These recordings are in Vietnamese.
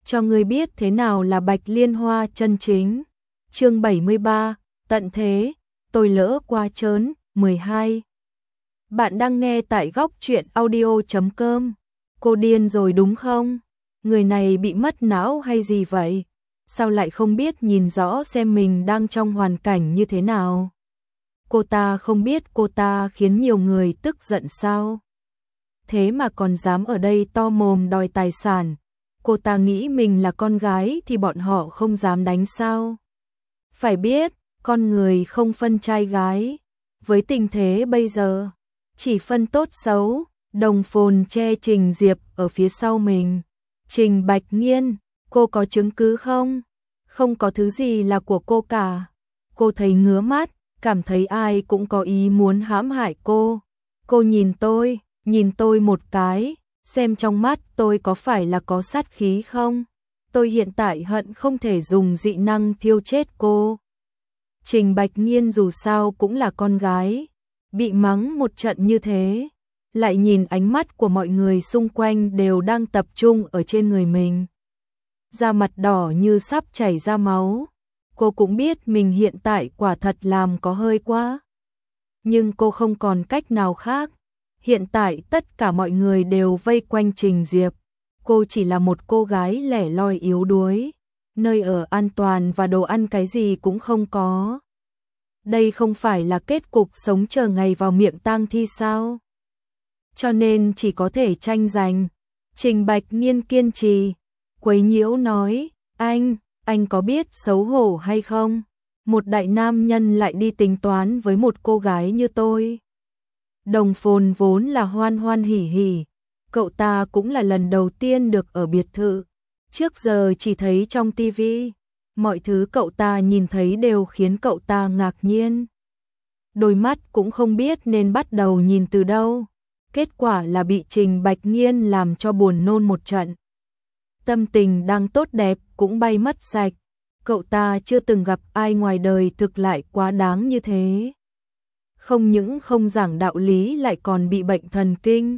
cho ngươi biết thế nào là Bạch Liên Hoa chân chính. Chương 73, tận thế, tôi lỡ qua trớn, 12. Bạn đang nghe tại góc truyện audio.com. Cô điên rồi đúng không? Người này bị mất não hay gì vậy? Sao lại không biết nhìn rõ xem mình đang trong hoàn cảnh như thế nào? Cô ta không biết cô ta khiến nhiều người tức giận sao? Thế mà còn dám ở đây to mồm đòi tài sản. Cô ta nghĩ mình là con gái thì bọn họ không dám đánh sao? Phải biết, con người không phân trai gái. Với tình thế bây giờ, chỉ phân tốt xấu. Đồng Phồn che Trình Diệp ở phía sau mình. Trình Bạch Nghiên, cô có chứng cứ không? Không có thứ gì là của cô cả. Cô thấy ngứa mắt, cảm thấy ai cũng có ý muốn hãm hại cô. Cô nhìn tôi một cái, xem trong mắt tôi có phải là có sát khí không? Tôi hiện tại hận không thể dùng dị năng thiêu chết cô. Trình Bạch Nghiên dù sao cũng là con gái, bị mắng một trận như thế, lại nhìn ánh mắt của mọi người xung quanh đều đang tập trung ở trên người mình. Da mặt đỏ như sắp chảy ra máu, cô cũng biết mình hiện tại quả thật làm có hơi quá. Nhưng cô không còn cách nào khác, hiện tại tất cả mọi người đều vây quanh Trình Diệp. Cô chỉ là một cô gái lẻ loi yếu đuối, nơi ở an toàn và đồ ăn cái gì cũng không có. Đây không phải là kết cục sống chờ ngày vào miệng tang thi sao? Cho nên chỉ có thể tranh giành. Trình Bạch Nghiên kiên trì, quấy nhiễu nói, anh có biết xấu hổ hay không? Một đại nam nhân lại đi tính toán với một cô gái như tôi. Đồng Phồn vốn là hoan hoan hỉ hỉ, cậu ta cũng là lần đầu tiên được ở biệt thự. Trước giờ chỉ thấy trong tivi, mọi thứ cậu ta nhìn thấy đều khiến cậu ta ngạc nhiên. Đôi mắt cũng không biết nên bắt đầu nhìn từ đâu. Kết quả là bị Trình Bạch Nghiên làm cho buồn nôn một trận. Tâm tình đang tốt đẹp cũng bay mất sạch. Cậu ta chưa từng gặp ai ngoài đời thực lại quá đáng như thế. Không những không giảng đạo lý lại còn bị bệnh thần kinh.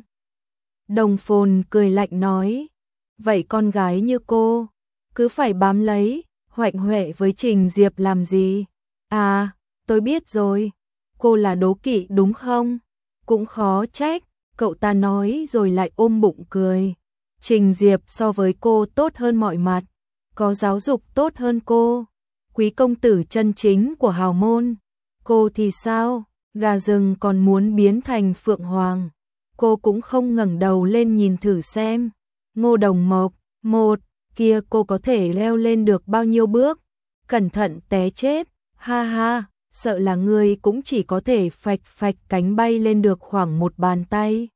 Đồng Phồn cười lạnh nói, vậy con gái như cô, cứ phải bám lấy, hoạnh hoẹ với Trình Diệp làm gì? À, tôi biết rồi, cô là đố kỵ đúng không? Cũng khó trách, cậu ta nói rồi lại ôm bụng cười. Trình Diệp so với cô tốt hơn mọi mặt, có giáo dục tốt hơn cô, quý công tử chân chính của hào môn. Cô thì sao? Gà rừng còn muốn biến thành phượng hoàng. Cô cũng không ngẩng đầu lên nhìn thử xem. Ngô Đồng Mộc, một, kia cô có thể leo lên được bao nhiêu bước? Cẩn thận té chết, ha ha, sợ là ngươi cũng chỉ có thể phạch phạch cánh bay lên được khoảng một bàn tay.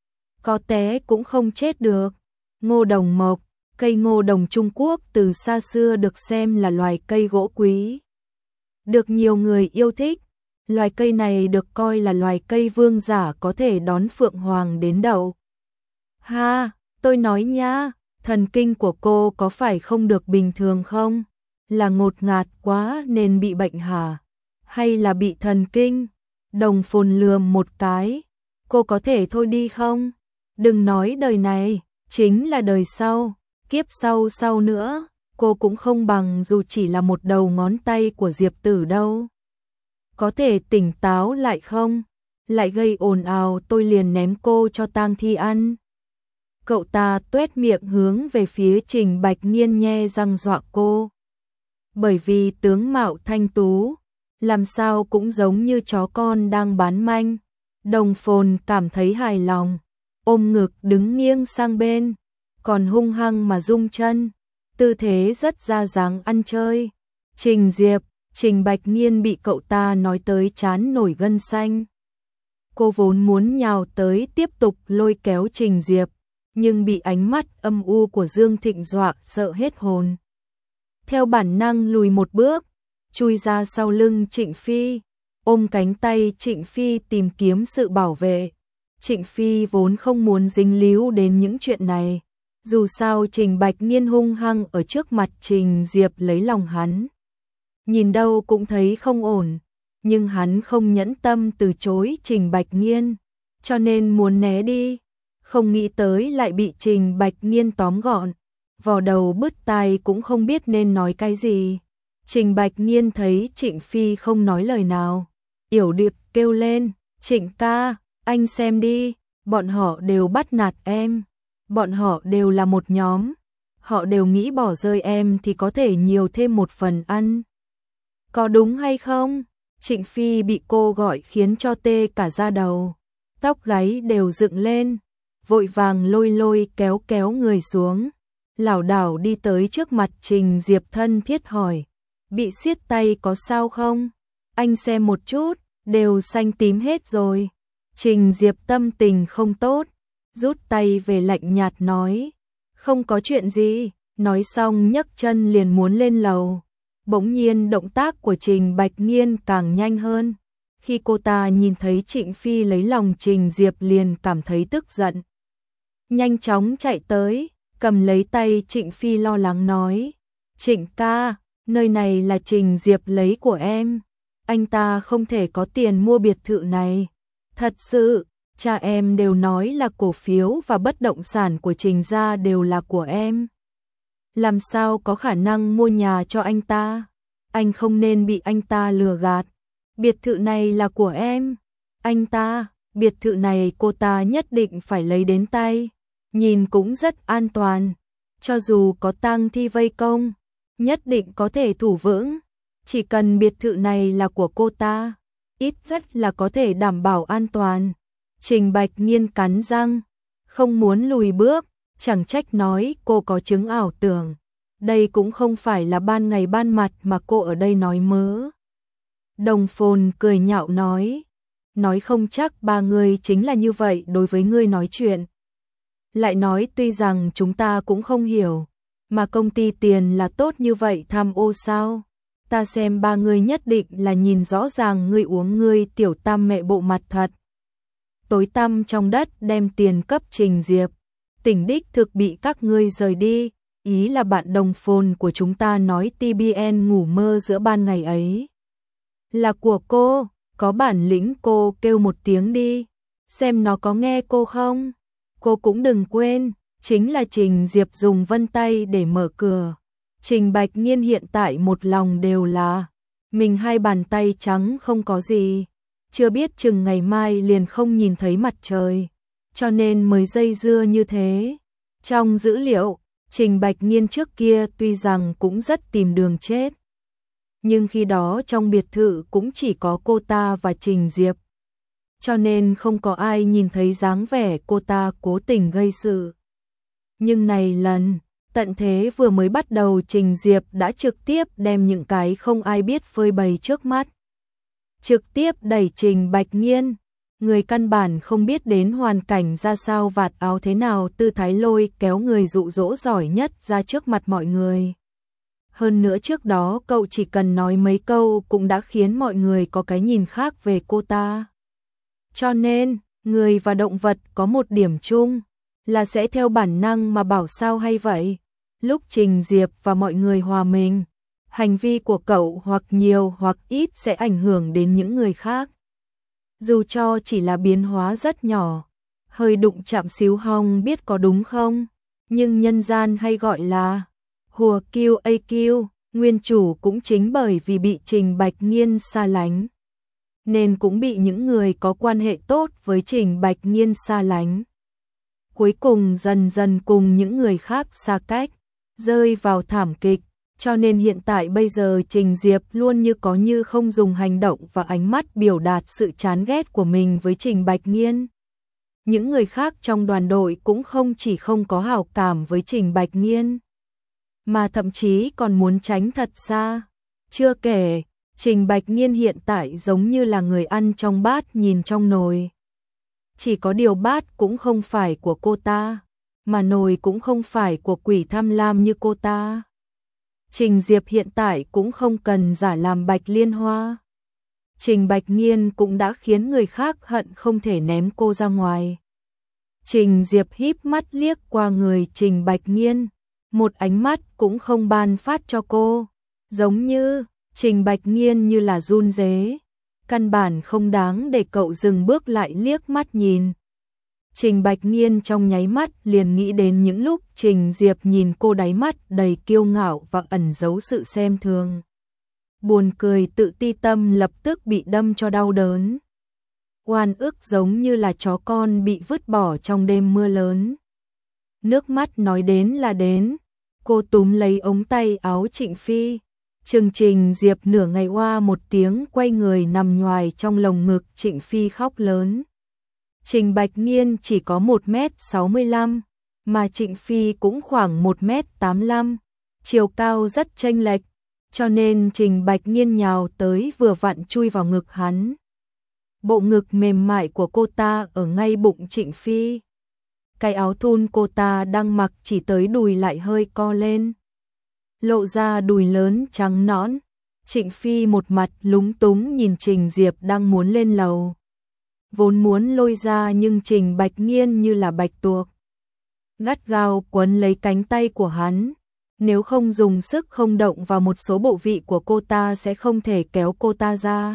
Có té cũng không chết được. Ngô Đồng Mộc, cây ngô đồng Trung Quốc từ xa xưa được xem là loài cây gỗ quý, được nhiều người yêu thích. Loài cây này được coi là loài cây vương giả có thể đón phượng hoàng đến đậu. Ha, tôi nói nha, thần kinh của cô có phải không được bình thường không? Là ngột ngạt quá nên bị bệnh hả? Hay là bị thần kinh? Đồng Phồn lườm một cái, cô có thể thôi đi không? Đừng nói đời này, chính là đời sau, kiếp sau nữa, cô cũng không bằng dù chỉ là một đầu ngón tay của Diệp Tử đâu. Có thể tỉnh táo lại không? Lại gây ồn ào tôi liền ném cô cho tang thi ăn. Cậu ta tuét miệng hướng về phía Trình Bạch Nghiên nhe răng dọa cô. Bởi vì tướng mạo thanh tú, làm sao cũng giống như chó con đang bán manh. Đồng Phồn cảm thấy hài lòng, ôm ngực đứng nghiêng sang bên, còn hung hăng mà rung chân, tư thế rất ra dáng ăn chơi. Trình Diệp, Trình Bạch Nghiên bị cậu ta nói tới chán nổi gân xanh. Cô vốn muốn nhào tới tiếp tục lôi kéo Trình Diệp, nhưng bị ánh mắt âm u của Dương Thịnh dọa sợ hết hồn. Theo bản năng lùi một bước, chui ra sau lưng Trịnh Phi, ôm cánh tay Trịnh Phi tìm kiếm sự bảo vệ. Trịnh Phi vốn không muốn dính líu đến những chuyện này, dù sao Trình Bạch Nghiên hung hăng ở trước mặt Trình Diệp lấy lòng hắn. Nhìn đâu cũng thấy không ổn, nhưng hắn không nhẫn tâm từ chối Trình Bạch Nghiên, cho nên muốn né đi, không nghĩ tới lại bị Trình Bạch Nghiên tóm gọn, vò đầu bứt tai cũng không biết nên nói cái gì. Trình Bạch Nghiên thấy Trịnh Phi không nói lời nào, yểu điệu kêu lên, Trịnh ca, anh xem đi, bọn họ đều bắt nạt em, bọn họ đều là một nhóm, họ đều nghĩ bỏ rơi em thì có thể nhiều thêm một phần ăn. Có đúng hay không? Trịnh Phi bị cô gọi khiến cho tê cả da đầu, tóc gáy đều dựng lên, vội vàng lôi lôi kéo kéo người xuống, lảo đảo đi tới trước mặt Trình Diệp thân thiết hỏi, bị siết tay có sao không? Anh xem một chút, đều xanh tím hết rồi. Trình Diệp tâm tình không tốt, rút tay về lạnh nhạt nói, không có chuyện gì, nói xong nhấc chân liền muốn lên lầu. Bỗng nhiên động tác của Trình Bạch Nghiên càng nhanh hơn. Khi cô ta nhìn thấy Trịnh Phi lấy lòng Trình Diệp liền cảm thấy tức giận. Nhanh chóng chạy tới, cầm lấy tay Trịnh Phi lo lắng nói, Trịnh ca, nơi này là Trình Diệp lấy của em. Anh ta không thể có tiền mua biệt thự này. Thật sự, cha em đều nói là cổ phiếu và bất động sản của Trình gia đều là của em. Làm sao có khả năng mua nhà cho anh ta? Anh không nên bị anh ta lừa gạt. Biệt thự này là của em. Anh ta, biệt thự này cô ta nhất định phải lấy đến tay. Nhìn cũng rất an toàn. Cho dù có tang thi vây công, nhất định có thể thủ vững. Chỉ cần biệt thự này là của cô ta, ít nhất là có thể đảm bảo an toàn. Trình Bạch Nghiên cắn răng, không muốn lùi bước, chẳng trách nói cô có chứng ảo tưởng. Đây cũng không phải là ban ngày ban mặt mà cô ở đây nói mớ. Đồng Phồn cười nhạo nói không chắc ba người chính là như vậy đối với ngươi nói chuyện. Lại nói tuy rằng chúng ta cũng không hiểu, mà công ty tiền là tốt như vậy tham ô sao? Ta xem ba người nhất định là nhìn rõ ràng ngươi uống ngươi tiểu tam mẹ bộ mặt thật. Tối tăm trong đất đem tiền cấp Trình Diệp, tỉnh đích thực bị các ngươi rời đi, ý là bạn Đồng Phồn của chúng ta nói TBN ngủ mơ giữa ban ngày ấy. Là của cô, có bản lĩnh cô kêu một tiếng đi, xem nó có nghe cô không. Cô cũng đừng quên, chính là Trình Diệp dùng vân tay để mở cửa. Trình Bạch Nghiên hiện tại một lòng đều là mình hai bàn tay trắng không có gì, chưa biết chừng ngày mai liền không nhìn thấy mặt trời, cho nên mới dây dưa như thế. Trong dữ liệu, Trình Bạch Nghiên trước kia tuy rằng cũng rất tìm đường chết, nhưng khi đó trong biệt thự cũng chỉ có cô ta và Trình Diệp, cho nên không có ai nhìn thấy dáng vẻ cô ta cố tình gây sự. Nhưng này lần tận thế vừa mới bắt đầu, Trình Diệp đã trực tiếp đem những cái không ai biết phơi bày trước mắt. Trực tiếp đẩy Trình Bạch Nghiên, người căn bản không biết đến hoàn cảnh ra sao vạt áo thế nào, tư thái lôi kéo người dụ dỗ giỏi nhất ra trước mặt mọi người. Hơn nữa trước đó cậu chỉ cần nói mấy câu cũng đã khiến mọi người có cái nhìn khác về cô ta. Cho nên, người và động vật có một điểm chung, là sẽ theo bản năng mà bảo sao hay vậy. Lúc Trình Diệp và mọi người hòa mình, hành vi của cậu hoặc nhiều hoặc ít sẽ ảnh hưởng đến những người khác. Dù cho chỉ là biến hóa rất nhỏ, hơi đụng chạm xíu hong biết có đúng không, nhưng nhân gian hay gọi là hùa kiêu AQ, nguyên chủ cũng chính bởi vì bị Trình Bạch Nghiên xa lánh, nên cũng bị những người có quan hệ tốt với Trình Bạch Nghiên xa lánh. Cuối cùng dần dần cùng những người khác xa cách, rơi vào thảm kịch, cho nên hiện tại bây giờ Trình Diệp luôn như có như không dùng hành động và ánh mắt biểu đạt sự chán ghét của mình với Trình Bạch Nghiên. Những người khác trong đoàn đội cũng không chỉ không có hảo cảm với Trình Bạch Nghiên, mà thậm chí còn muốn tránh thật xa. Chưa kể, Trình Bạch Nghiên hiện tại giống như là người ăn trong bát nhìn trong nồi. Chỉ có điều bát cũng không phải của cô ta, mà nồi cũng không phải của quỷ tham lam như cô ta. Trình Diệp hiện tại cũng không cần giả làm Bạch Liên Hoa. Trình Bạch Nghiên cũng đã khiến người khác hận không thể ném cô ra ngoài. Trình Diệp híp mắt liếc qua người Trình Bạch Nghiên, một ánh mắt cũng không ban phát cho cô, giống như Trình Bạch Nghiên như là run rế, căn bản không đáng để cậu dừng bước lại liếc mắt nhìn. Trình Bạch Nghiên trong nháy mắt liền nghĩ đến những lúc Trình Diệp nhìn cô đáy mắt đầy kiêu ngạo và ẩn giấu sự xem thường. Buồn cười tự ti tâm lập tức bị đâm cho đau đớn. Oan ức giống như là chó con bị vứt bỏ trong đêm mưa lớn. Nước mắt nói đến là đến, cô túm lấy ống tay áo Trịnh Phi. Trình Diệp nửa ngày oa một tiếng quay người nằm nhoài trong lồng ngực Trịnh Phi khóc lớn. Trình Bạch Nghiên chỉ có 1m65, mà Trịnh Phi cũng khoảng 1m85, chiều cao rất chênh lệch, cho nên Trình Bạch Nghiên nhào tới vừa vặn chui vào ngực hắn. Bộ ngực mềm mại của cô ta ở ngay bụng Trịnh Phi. Cái áo thun cô ta đang mặc chỉ tới đùi lại hơi co lên, lộ ra đùi lớn trắng nõn. Trịnh Phi một mặt lúng túng nhìn Trình Diệp đang muốn lên lầu. Vốn muốn lôi ra nhưng Trình Bạch Nghiên như là bạch tuộc, gắt gao quấn lấy cánh tay của hắn. Nếu không dùng sức không động vào một số bộ vị của cô ta sẽ không thể kéo cô ta ra.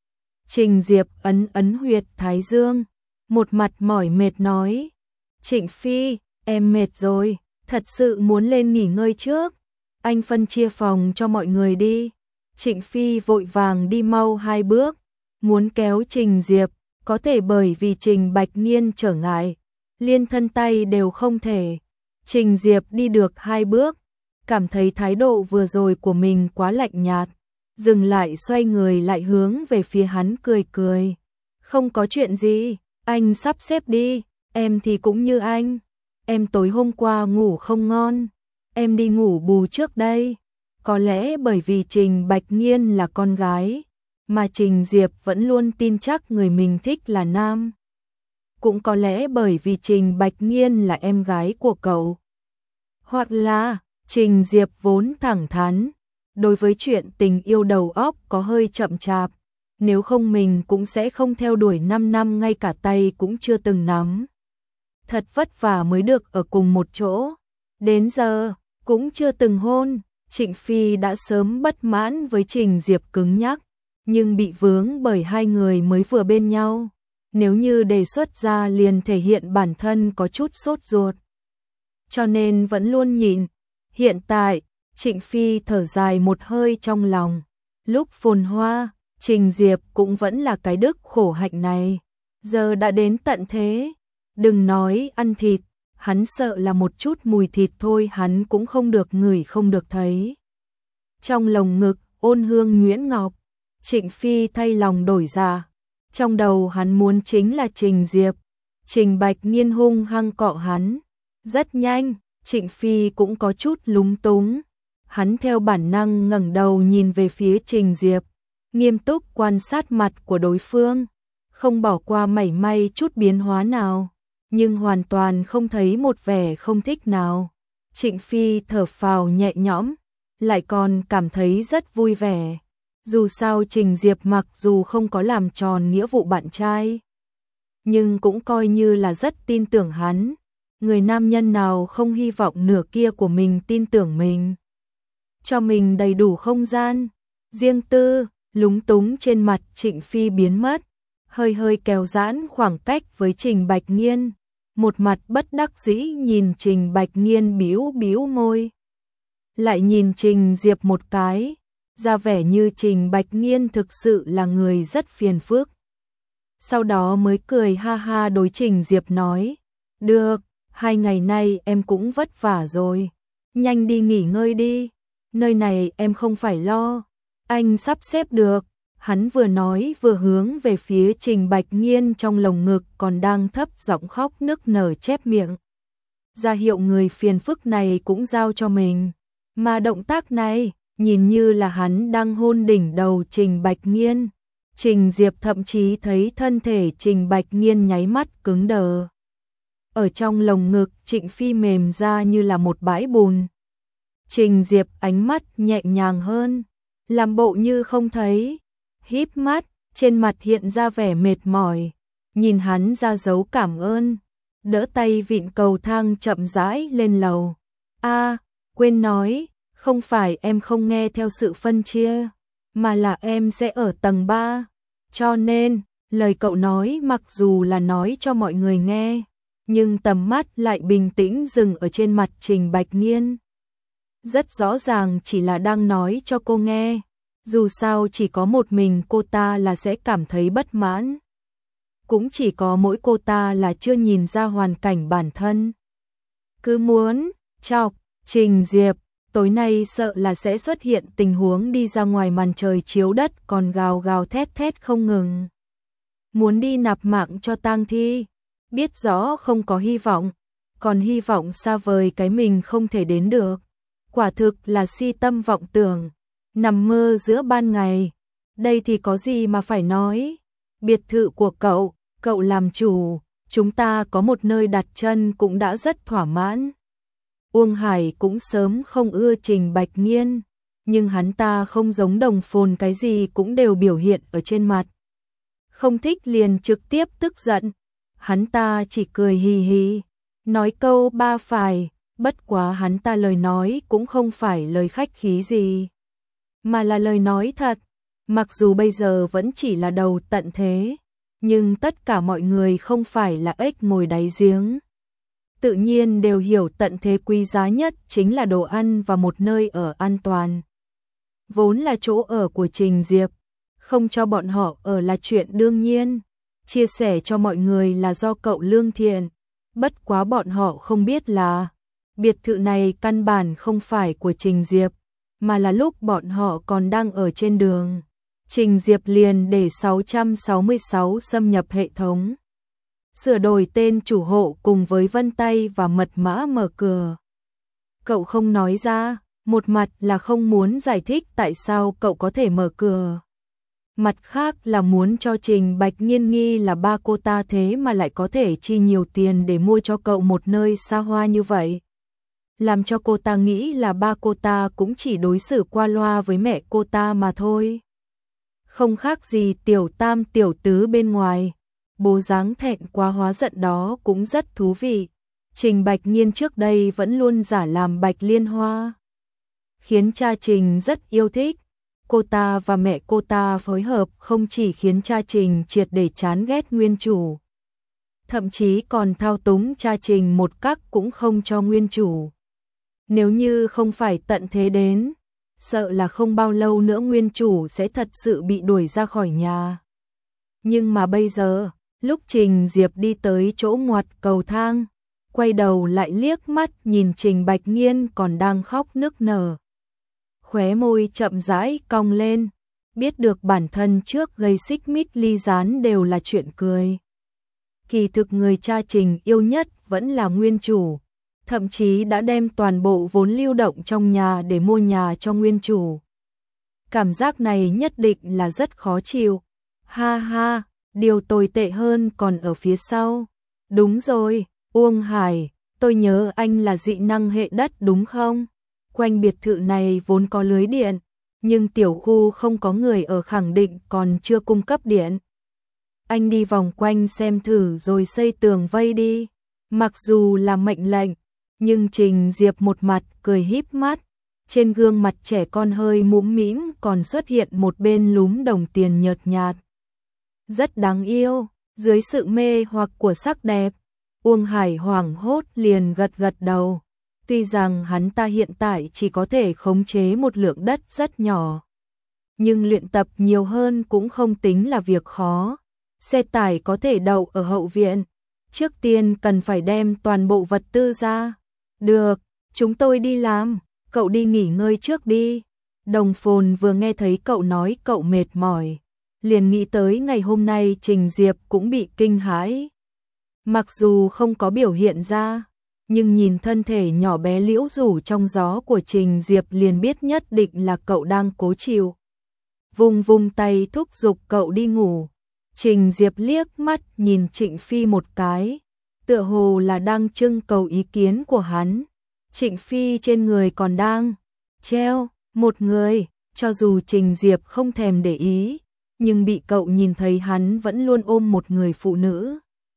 Trình Diệp ấn huyệt thái dương, một mặt mỏi mệt nói. Trịnh Phi, em mệt rồi, thật sự muốn lên nghỉ ngơi trước. Anh phân chia phòng cho mọi người đi. Trịnh Phi vội vàng đi mau 2 bước, muốn kéo Trình Diệp, có thể bởi vì Trình Bạch Nghiên trở ngại, liên thân tay đều không thể. Trình Diệp đi được 2 bước, cảm thấy thái độ vừa rồi của mình quá lạnh nhạt, dừng lại xoay người lại hướng về phía hắn cười cười. Không có chuyện gì, anh sắp xếp đi, em thì cũng như anh. Em tối hôm qua ngủ không ngon, em đi ngủ bù trước đây. Có lẽ bởi vì Trình Bạch Nghiên là con gái, mà Trình Diệp vẫn luôn tin chắc người mình thích là nam. Cũng có lẽ bởi vì Trình Bạch Nghiên là em gái của cậu. Hoặc là, Trình Diệp vốn thẳng thắn, đối với chuyện tình yêu đầu óc có hơi chậm chạp, nếu không mình cũng sẽ không theo đuổi 5 năm ngay cả tay cũng chưa từng nắm. Thật vất vả mới được ở cùng một chỗ, đến giờ cũng chưa từng hôn. Trịnh Phi đã sớm bất mãn với Trình Diệp cứng nhắc, nhưng bị vướng bởi hai người mới vừa bên nhau. Nếu như đề xuất ra liền thể hiện bản thân có chút sốt ruột, cho nên vẫn luôn nhịn. Hiện tại, Trịnh Phi thở dài một hơi trong lòng. Lúc phồn hoa, Trình Diệp cũng vẫn là cái đức khổ hạnh này. Giờ đã đến tận thế, đừng nói ăn thịt, hắn sợ là một chút mùi thịt thôi hắn cũng không được ngửi không được thấy. Trong lồng ngực, ôn hương nhuyễn ngọc, Trịnh Phi thay lòng đổi dạ. Trong đầu hắn muốn chính là Trình Diệp. Trình Bạch Nghiên hung hăng cọ hắn. Rất nhanh, Trịnh Phi cũng có chút lúng túng. Hắn theo bản năng ngẩng đầu nhìn về phía Trình Diệp, nghiêm túc quan sát mặt của đối phương, không bỏ qua mảy may chút biến hóa nào, nhưng hoàn toàn không thấy một vẻ không thích nào. Trịnh Phi thở phào nhẹ nhõm, lại còn cảm thấy rất vui vẻ. Dù sao Trình Diệp mặc dù không có làm tròn nghĩa vụ bạn trai, nhưng cũng coi như là rất tin tưởng hắn. Người nam nhân nào không hy vọng nửa kia của mình tin tưởng mình, cho mình đầy đủ không gian riêng tư. Lúng túng trên mặt Trịnh Phi biến mất, hơi hơi kéo giãn khoảng cách với Trình Bạch Nghiên, một mặt bất đắc dĩ nhìn Trình Bạch Nghiên bĩu bĩu môi, lại nhìn Trình Diệp một cái, ra vẻ như Trình Bạch Nghiên thực sự là người rất phiền phức. Sau đó mới cười ha ha đối Trình Diệp nói, được, 2 ngày nay em cũng vất vả rồi, nhanh đi nghỉ ngơi đi, nơi này em không phải lo, anh sắp xếp được. Hắn vừa nói vừa hướng về phía Trình Bạch Nghiên trong lồng ngực còn đang thấp giọng khóc nức nở chép miệng, ra hiệu người phiền phức này cũng giao cho mình. Mà động tác này, nhìn như là hắn đang hôn đỉnh đầu Trình Bạch Nghiên. Trình Diệp thậm chí thấy thân thể Trình Bạch Nghiên nháy mắt cứng đờ. Ở trong lồng ngực Trịnh Phi mềm ra như là một bãi bùn. Trình Diệp ánh mắt nhẹ nhàng hơn, làm bộ như không thấy, híp mắt, trên mặt hiện ra vẻ mệt mỏi, nhìn hắn ra dấu cảm ơn, đỡ tay vịn cầu thang chậm rãi lên lầu. Quên nói, không phải em không nghe theo sự phân chia, mà là em sẽ ở tầng 3, cho nên, lời cậu nói mặc dù là nói cho mọi người nghe, nhưng tầm mắt lại bình tĩnh dừng ở trên mặt Trình Bạch Nghiên. Rất rõ ràng chỉ là đang nói cho cô nghe, dù sao chỉ có một mình cô ta là sẽ cảm thấy bất mãn. Cũng chỉ có mỗi cô ta là chưa nhìn ra hoàn cảnh bản thân. Cứ muốn chọc Trình Diệp, tối nay sợ là sẽ xuất hiện tình huống đi ra ngoài màn trời chiếu đất còn gào gào thét thét không ngừng. Muốn đi nạp mạng cho tang thi, biết rõ không có hy vọng, còn hy vọng xa vời cái mình không thể đến được. Quả thực là si tâm vọng tưởng, nằm mơ giữa ban ngày. Đây thì có gì mà phải nói. Biệt thự của cậu làm chủ, chúng ta có một nơi đặt chân cũng đã rất thỏa mãn. Uông Hải cũng sớm không ưa Trình Bạch Nghiên, nhưng hắn ta không giống Đồng Phồn, cái gì cũng đều biểu hiện ở trên mặt. Không thích liền trực tiếp tức giận, hắn ta chỉ cười hì hì, nói câu ba phải, bất quá hắn ta lời nói cũng không phải lời khách khí gì, mà là lời nói thật. Mặc dù bây giờ vẫn chỉ là đầu tận thế, nhưng tất cả mọi người không phải là ếch ngồi đáy giếng. Tự nhiên đều hiểu tận thế quý giá nhất chính là đồ ăn và một nơi ở an toàn. Vốn là chỗ ở của Trình Diệp, không cho bọn họ ở là chuyện đương nhiên, chia sẻ cho mọi người là do cậu lương thiện. Bất quá bọn họ không biết là biệt thự này căn bản không phải của Trình Diệp, mà là lúc bọn họ còn đang ở trên đường, Trình Diệp liền để 666 xâm nhập hệ thống, sửa đổi tên chủ hộ cùng với vân tay và mật mã mở cửa. Cậu không nói ra, một mặt là không muốn giải thích tại sao cậu có thể mở cửa, mặt khác là muốn cho Trình Bạch Nghiên nghi là ba cô ta thế mà lại có thể chi nhiều tiền để mua cho cậu một nơi xa hoa như vậy. Làm cho cô ta nghĩ là ba cô ta cũng chỉ đối xử qua loa với mẹ cô ta mà thôi. Không khác gì tiểu tam tiểu tứ bên ngoài. Bố dáng thẹn quá hóa giận đó cũng rất thú vị. Trình Bạch Nghiên trước đây vẫn luôn giả làm Bạch Liên Hoa, khiến cha Trình rất yêu thích. Cô ta và mẹ cô ta phối hợp không chỉ khiến cha Trình triệt để chán ghét nguyên chủ, thậm chí còn thao túng cha Trình một cách cũng không cho nguyên chủ. Nếu như không phải tận thế đến, sợ là không bao lâu nữa nguyên chủ sẽ thật sự bị đuổi ra khỏi nhà. Nhưng mà bây giờ, lúc Trình Diệp đi tới chỗ ngoặt cầu thang, quay đầu lại liếc mắt nhìn Trình Bạch Nghiên còn đang khóc nức nở. Khóe môi chậm rãi cong lên, biết được bản thân trước gây xích mích ly gián đều là chuyện cười. Kỳ thực người cha Trình yêu nhất vẫn là nguyên chủ, thậm chí đã đem toàn bộ vốn lưu động trong nhà để mua nhà cho nguyên chủ. Cảm giác này nhất định là rất khó chịu. Ha ha, điều tồi tệ hơn còn ở phía sau. Đúng rồi, Uông Hải, tôi nhớ anh là dị năng hệ đất đúng không? Quanh biệt thự này vốn có lưới điện, nhưng tiểu khu không có người ở khẳng định còn chưa cung cấp điện. Anh đi vòng quanh xem thử rồi xây tường vây đi. Mặc dù là mệnh lệnh, nhưng Trình Diệp một mặt cười híp mắt, trên gương mặt trẻ con hơi mũm mĩm còn xuất hiện một bên lúm đồng tiền nhợt nhạt. Rất đáng yêu, dưới sự mê hoặc của sắc đẹp, Uông Hải hoảng hốt liền gật gật đầu. Tuy rằng hắn ta hiện tại chỉ có thể khống chế một lượng đất rất nhỏ, nhưng luyện tập nhiều hơn cũng không tính là việc khó. Xe tải có thể đậu ở hậu viện, trước tiên cần phải đem toàn bộ vật tư ra. Được, chúng tôi đi làm, cậu đi nghỉ ngơi trước đi. Đồng Phồn vừa nghe thấy cậu nói cậu mệt mỏi, liền nghĩ tới ngày hôm nay Trình Diệp cũng bị kinh hãi. Mặc dù không có biểu hiện ra, nhưng nhìn thân thể nhỏ bé liễu rủ trong gió của Trình Diệp liền biết nhất định là cậu đang cố chịu. Vung vung tay thúc giục cậu đi ngủ. Trình Diệp liếc mắt nhìn Trịnh Phi một cái, tựa hồ là đang trưng cầu ý kiến của hắn. Trịnh Phi trên người còn đang treo một người, cho dù Trình Diệp không thèm để ý, nhưng bị cậu nhìn thấy hắn vẫn luôn ôm một người phụ nữ.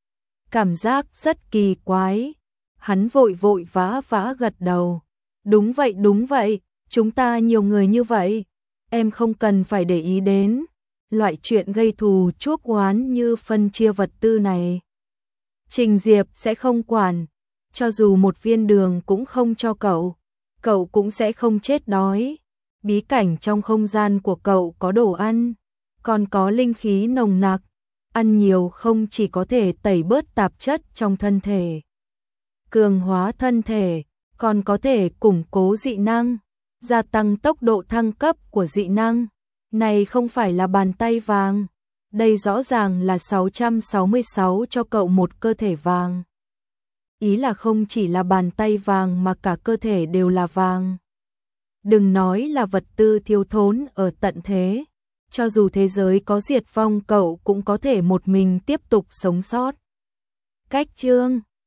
Cảm giác rất kỳ quái. Hắn vội vội vã vã gật đầu. Đúng vậy, chúng ta nhiều người như vậy, em không cần phải để ý đến loại chuyện gây thù chuốc oán như phân chia vật tư này. Trình Diệp sẽ không quản, cho dù một viên đường cũng không cho cậu cũng sẽ không chết đói. Bí cảnh trong không gian của cậu có đồ ăn, còn có linh khí nồng nặc, ăn nhiều không chỉ có thể tẩy bớt tạp chất trong thân thể, cường hóa thân thể, còn có thể củng cố dị năng, gia tăng tốc độ thăng cấp của dị năng. Này không phải là bàn tay vàng, đây rõ ràng là 666 cho cậu một cơ thể vàng. Ý là không chỉ là bàn tay vàng mà cả cơ thể đều là vàng. Đừng nói là vật tư thiếu thốn ở tận thế, cho dù thế giới có diệt vong cậu cũng có thể một mình tiếp tục sống sót. Cách chương